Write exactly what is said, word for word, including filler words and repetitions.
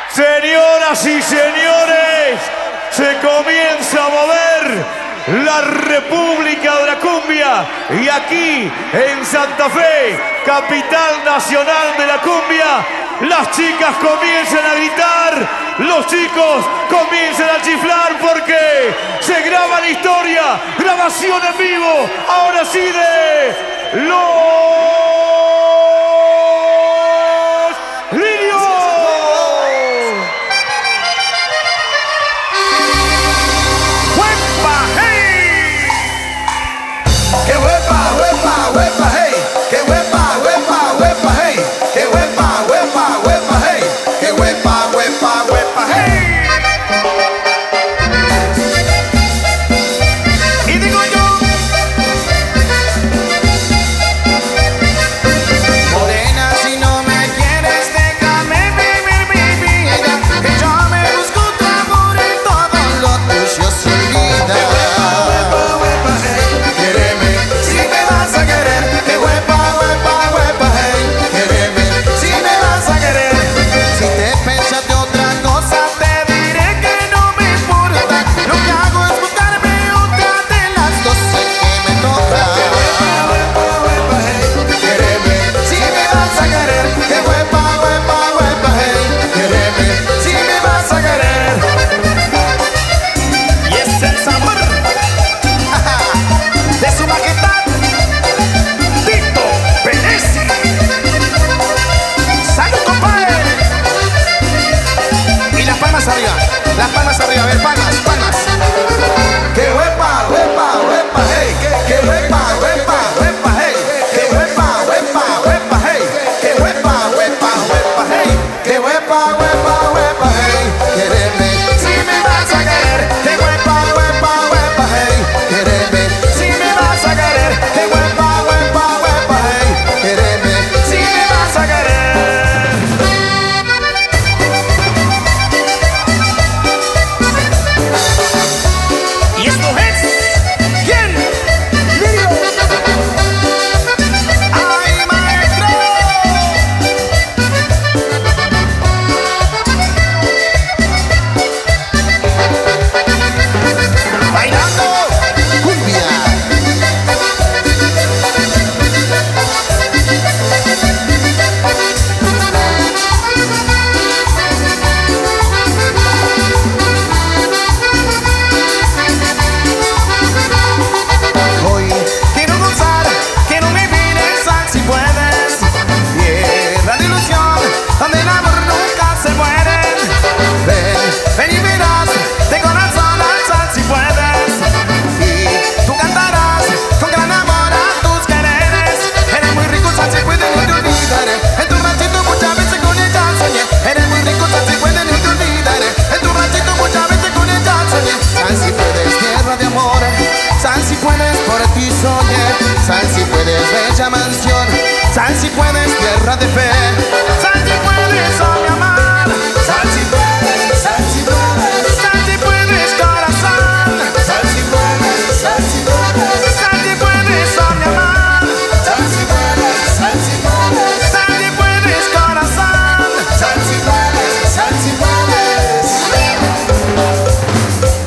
Señoras y señores, se comienza a mover la República de la Cumbia. Y aquí, en Santa Fe, capital nacional de la cumbia, las chicas comienzan a gritar, los chicos comienzan a chiflar porque se graba la historia, grabación en vivo, ahora sí de los Lirios. ¡Huepa, hey! ¡Qué huepa, huepa, huepa, hey! ¡Qué huepa, huepa, huepa, hey! ¡Qué huepa, huepa, huepa, hey! ¡Qué huepa, huepa, huepa, hey! Y digo yo, Morena, si no me quieres, déjame vivir mi vida, que yo me busco tu amor y todo lo tuyo se olvida. Huepa, huepa, hey, quéreme, si me vas a querer. Que huepa, huepa, huepa, hey, quéreme, si me vas a querer. Si te pensas de otra cosa, te diré que no me importa. Lo que hago es buscarme otra de las doce que me toca. Huepa, huepa, hey, quéreme, si me vas a querer. Que huepa, huepa, huepa, hey, quéreme, si me vas a querer. y es el sabor De su majestad Tito Penesi. ¡Salud, compadre! Y las palmas arriba, las palmas arriba, a ver, palmas, palmas. ¡Qué huepa, huepa, huepa, hey! ¡Qué huepa, huepa, huepa, hey! ¡Qué huepa, huepa, huepa, hey! ¡Qué huepa, huepa, huepa, hey! ¡Qué huepa, huepa, huepa, hey! ¡Quéreme, si me vas a querer! ¡Qué huepa, huepa, huepa, hey! ¡Quéreme, si me vas a querer! ¡Qué huepa, huepa, huepa, hey! ¡Quéreme, si me vas a querer! Y esto es ¿quién? ¡Ay, maestro! Bailando cumbia. Hoy quiero gozar, quiero vivir en sal si puedes. Tierra de ilusión, donde el amor nunca se muere. Ven, ven y verás, de corazón al sal si puedes. Y tú cantarás con gran amor a tus quereres. Eres muy rico, sal si puedes, no te olvidaré. En tu ranchito muchas veces con ella soñé. Eres muy rico, sal si puedes, no te olvidaré. En tu ranchito muchas veces con ella soñé. Sal si puedes, tierra de amor. Sal si puedes, por ti soñé. Sal si puedes, bella mansión. Sal si puedes, tierra de fe.